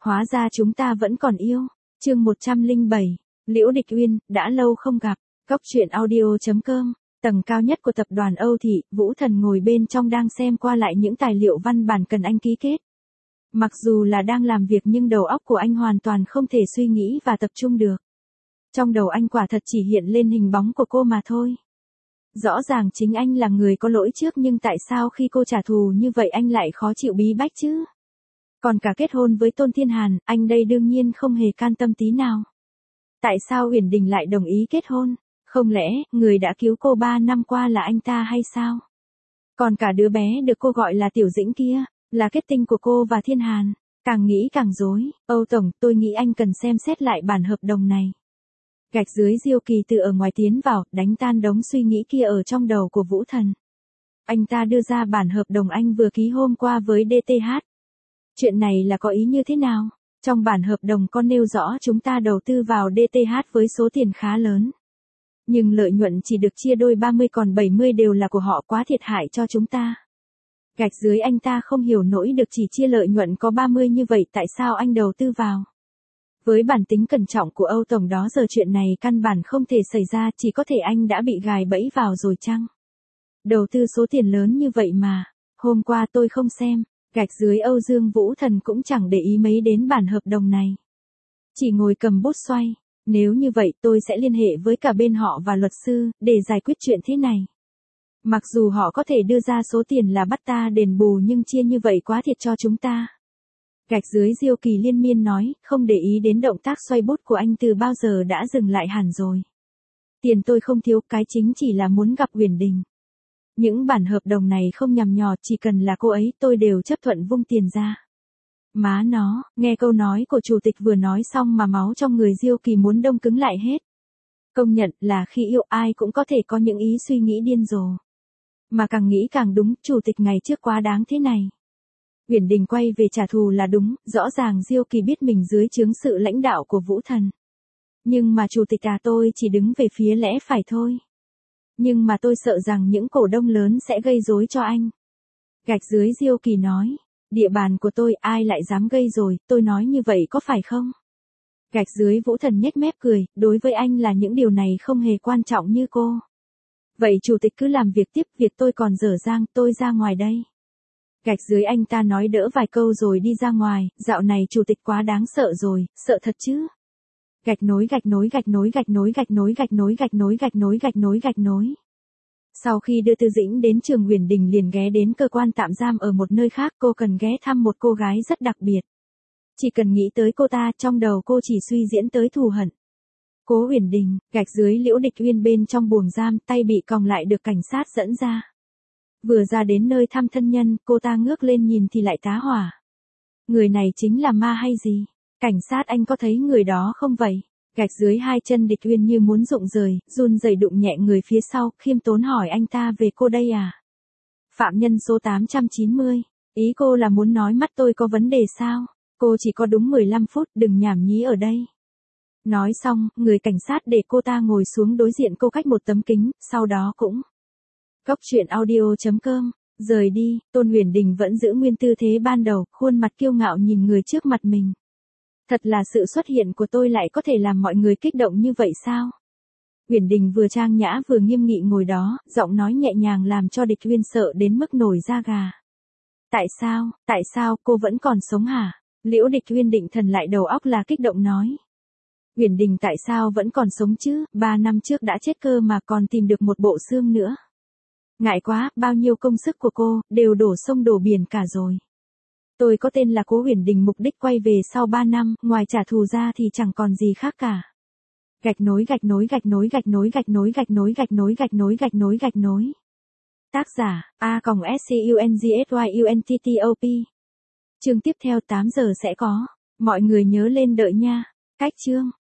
Hóa ra chúng ta vẫn còn yêu. Chương 107. Liễu Địch Uyên, đã lâu không gặp. Cốc truyện audio.com. Tầng cao nhất của tập đoàn Âu Thị, Vũ Thần ngồi bên trong đang xem qua lại những tài liệu văn bản cần anh ký kết. Mặc dù là đang làm việc nhưng đầu óc của anh hoàn toàn không thể suy nghĩ và tập trung được. Trong đầu anh quả thật chỉ hiện lên hình bóng của cô mà thôi. Rõ ràng chính anh là người có lỗi trước nhưng tại sao khi cô trả thù như vậy anh lại khó chịu bí bách chứ? Còn cả kết hôn với Tôn Thiên Hàn, anh đây đương nhiên không hề can tâm tí nào. Tại sao Uyển Đình lại đồng ý kết hôn? Không lẽ, người đã cứu cô 3 năm qua là anh ta hay sao? Còn cả đứa bé được cô gọi là Tiểu Dĩnh kia, là kết tinh của cô và Thiên Hàn. Càng nghĩ càng rối. Âu Tổng, tôi nghĩ anh cần xem xét lại bản hợp đồng này. Gạch dưới Diêu Kỳ từ ở ngoài tiến vào, đánh tan đống suy nghĩ kia ở trong đầu của Vũ Thần. Anh ta đưa ra bản hợp đồng anh vừa ký hôm qua với DTH. Chuyện này là có ý như thế nào? Trong bản hợp đồng có nêu rõ chúng ta đầu tư vào DTH với số tiền khá lớn. Nhưng lợi nhuận chỉ được chia đôi 30 còn 70 đều là của họ, quá thiệt hại cho chúng ta. Gạch dưới anh ta không hiểu nổi được, chỉ chia lợi nhuận có 30 như vậy tại sao anh đầu tư vào. Với bản tính cẩn trọng của Âu Tổng đó giờ chuyện này căn bản không thể xảy ra, chỉ có thể anh đã bị gài bẫy vào rồi chăng? Đầu tư số tiền lớn như vậy mà, hôm qua tôi không xem. Gạch dưới Âu Dương Vũ Thần cũng chẳng để ý mấy đến bản hợp đồng này. Chỉ ngồi cầm bút xoay. Nếu như vậy tôi sẽ liên hệ với cả bên họ và luật sư, để giải quyết chuyện thế này. Mặc dù họ có thể đưa ra số tiền là bắt ta đền bù nhưng chia như vậy quá thiệt cho chúng ta. Gạch dưới Diêu Kỳ liên miên nói, không để ý đến động tác xoay bút của anh từ bao giờ đã dừng lại hẳn rồi. Tiền tôi không thiếu, cái chính chỉ là muốn gặp Uyển Đình. Những bản hợp đồng này không nhằm nhò, chỉ cần là cô ấy tôi đều chấp thuận vung tiền ra. Má nó, nghe câu nói của chủ tịch vừa nói xong mà máu trong người Diêu Kỳ muốn đông cứng lại hết. Công nhận là khi yêu ai cũng có thể có những ý suy nghĩ điên rồ. Mà càng nghĩ càng đúng, chủ tịch ngày trước quá đáng thế này. Uyển Đình quay về trả thù là đúng, rõ ràng Diêu Kỳ biết mình dưới trướng sự lãnh đạo của Vũ Thần. Nhưng mà chủ tịch tôi chỉ đứng về phía lẽ phải thôi. Nhưng mà tôi sợ rằng những cổ đông lớn sẽ gây rối cho anh. Gạch dưới Diêu Kỳ nói, địa bàn của tôi ai lại dám gây rồi, tôi nói như vậy có phải không? Gạch dưới Vũ Thần nhếch mép cười, đối với anh là những điều này không hề quan trọng như cô. Vậy chủ tịch cứ làm việc tiếp, việc tôi còn dở dang, tôi ra ngoài đây. Gạch dưới anh ta nói đỡ vài câu rồi đi ra ngoài, dạo này chủ tịch quá đáng sợ rồi, sợ thật chứ. Gạch nối gạch nối gạch nối gạch nối gạch nối gạch nối gạch nối gạch nối gạch nối gạch nối. Sau khi đưa Tư Dĩnh đến trường, Uyển Đình liền ghé đến cơ quan tạm giam ở một nơi khác, cô cần ghé thăm một cô gái rất đặc biệt. Chỉ cần nghĩ tới cô ta, trong đầu cô chỉ suy diễn tới thù hận. Cố Uyển Đình, gạch dưới Liễu Địch Uyên bên trong buồng giam, tay bị còng lại được cảnh sát dẫn ra. Vừa ra đến nơi thăm thân nhân, cô ta ngước lên nhìn thì lại tá hỏa. Người này chính là ma hay gì? Cảnh sát, anh có thấy người đó không vậy? Gạch dưới hai chân Địch Uyên như muốn rụng rời, run rẩy đụng nhẹ người phía sau, khiêm tốn hỏi anh ta về cô đây à? Phạm nhân số 890. Ý cô là muốn nói mắt tôi có vấn đề sao? Cô chỉ có đúng 15 phút, đừng nhảm nhí ở đây. Nói xong, người cảnh sát để cô ta ngồi xuống đối diện cô cách một tấm kính, sau đó cũng. Cốc truyện audio.com. Rời đi, Tôn Uyển Đình vẫn giữ nguyên tư thế ban đầu, khuôn mặt kiêu ngạo nhìn người trước mặt mình. Thật là sự xuất hiện của tôi lại có thể làm mọi người kích động như vậy sao? Uyển Đình vừa trang nhã vừa nghiêm nghị ngồi đó, giọng nói nhẹ nhàng làm cho Địch Uyên sợ đến mức nổi da gà. Tại sao cô vẫn còn sống hả? Liễu Địch Uyên định thần lại đầu óc là kích động nói. Uyển Đình tại sao vẫn còn sống chứ, 3 năm trước đã chết cơ mà còn tìm được một bộ xương nữa. Ngại quá, bao nhiêu công sức của cô, đều đổ sông đổ biển cả rồi. Tôi có tên là Cố Uyển Đình, mục đích quay về sau 3 năm, ngoài trả thù ra thì chẳng còn gì khác cả. Gạch nối gạch nối gạch nối gạch nối gạch nối gạch nối gạch nối gạch nối gạch nối gạch nối. Tác giả, A.SCUNGSYUNTTOP. Chương tiếp theo 8 giờ sẽ có. Mọi người nhớ lên đợi nha. Cách chương.